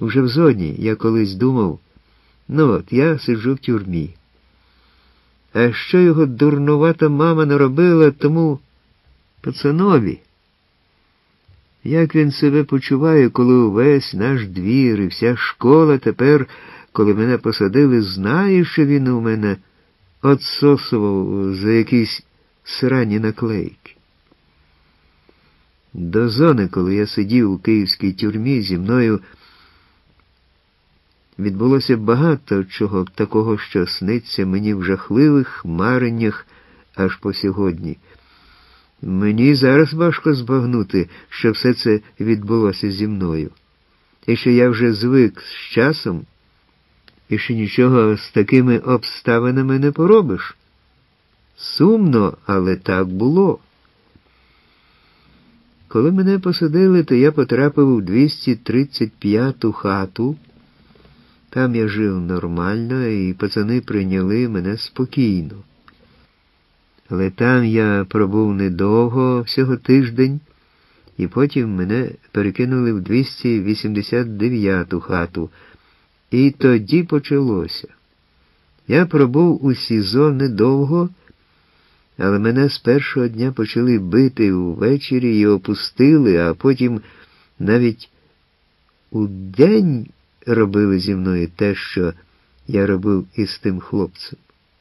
Уже в зоні я колись думав, ну от, я сиджу в тюрмі. А що його дурнувата мама наробила тому пацанові? Як він себе почуває, коли увесь наш двір і вся школа тепер, коли мене посадили, знає, що він у мене отсосував за якісь срані наклейки. До зони, коли я сидів у київській тюрмі, зі мною відбулося багато чого такого, що сниться мені в жахливих мареннях аж по сьогодні. Мені зараз важко збагнути, що все це відбулося зі мною. І що я вже звик з часом, і що нічого з такими обставинами не поробиш. Сумно, але так було. Коли мене посадили, то я потрапив у 235-ту хату. Там я жив нормально, і пацани прийняли мене спокійно. Але там я пробув недовго, всього тиждень, і потім мене перекинули в 289-ту хату. І тоді почалося. Я пробув у СІЗО недовго, але мене з першого дня почали бити увечері і опустили, а потім навіть у день робили зі мною те, що я робив із тим хлопцем.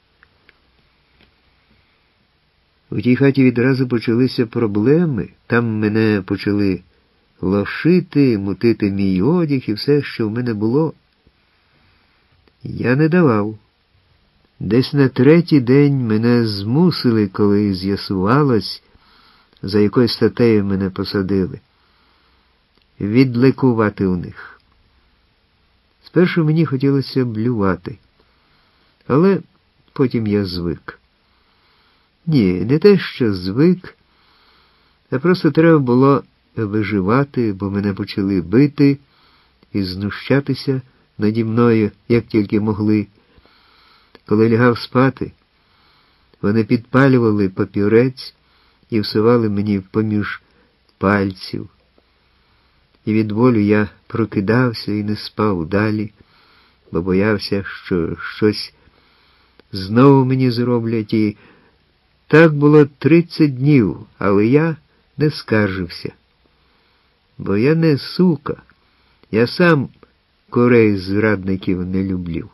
У тій хаті відразу почалися проблеми. Там мене почали лошити, мутити мій одяг і все, що в мене було. Я не давав. Десь на третій день мене змусили, коли з'ясувалось, за якою статтею мене посадили, відликувати у них. Спершу мені хотілося блювати, але потім я звик. Ні, не те, що звик, а просто треба було виживати, бо мене почали бити і знущатися наді мною, як тільки могли. Коли лягав спати, вони підпалювали папірець і всували мені поміж пальців. І від болю я прокидався і не спав далі, бо боявся, що щось знову мені зроблять. І так було 30 днів, але я не скаржився. Бо я не сука, я сам курей зрадників не люблю.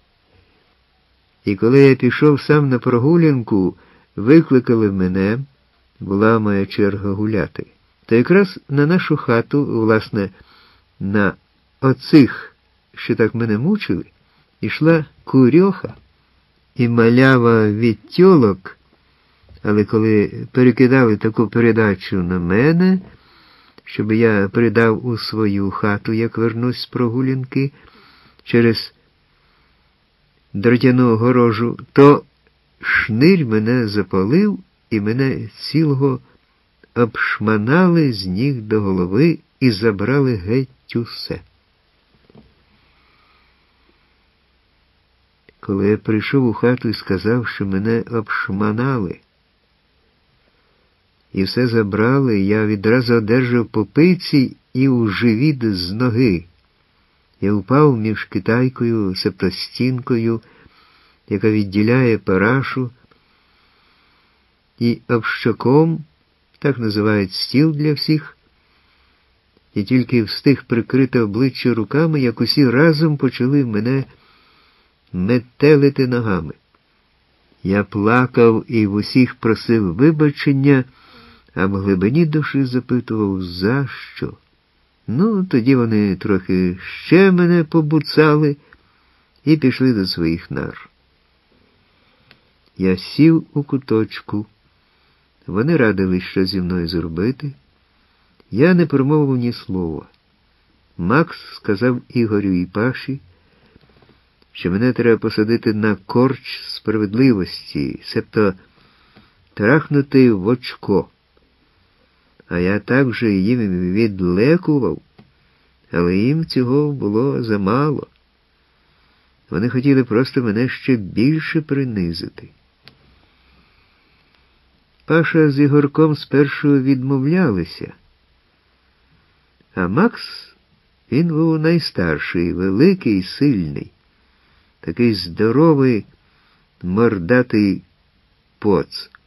І коли я пішов сам на прогулянку, викликали мене, була моя черга гуляти. То якраз на нашу хату, власне, на оцих, що так мене мучили, йшла курьоха і малява від тьолок, але коли перекидали таку передачу на мене, щоб я передав у свою хату, як вернусь з прогулянки, через дротяну огорожу, то шнир мене запалив і мене цілого обшманали з ніг до голови і забрали геть усе. Коли я прийшов у хату і сказав, що мене обшманали, і все забрали, я відразу одержав по пиці і у живіт з ноги. Я впав між китайкою, септостінкою, яка відділяє парашу, і общаком, так називають стіл для всіх, і тільки встиг прикрити обличчя руками, як усі разом почали мене метелити ногами. Я плакав і в усіх просив вибачення, а в глибині душі запитував, за що? Ну, тоді вони трохи ще мене побуцали і пішли до своїх нар. Я сів у куточку. Вони радили, що зі мною зробити. Я не промовив ні слова. Макс сказав Ігорю і Паші, що мене треба посадити на корч справедливості, себто трахнути в очко. А я так же їм відлекував, але їм цього було замало. Вони хотіли просто мене ще більше принизити. Паша з Ігорком спершу відмовлялися, а Макс Він був найстарший, великий, сильний, такий здоровий, мордатий поц.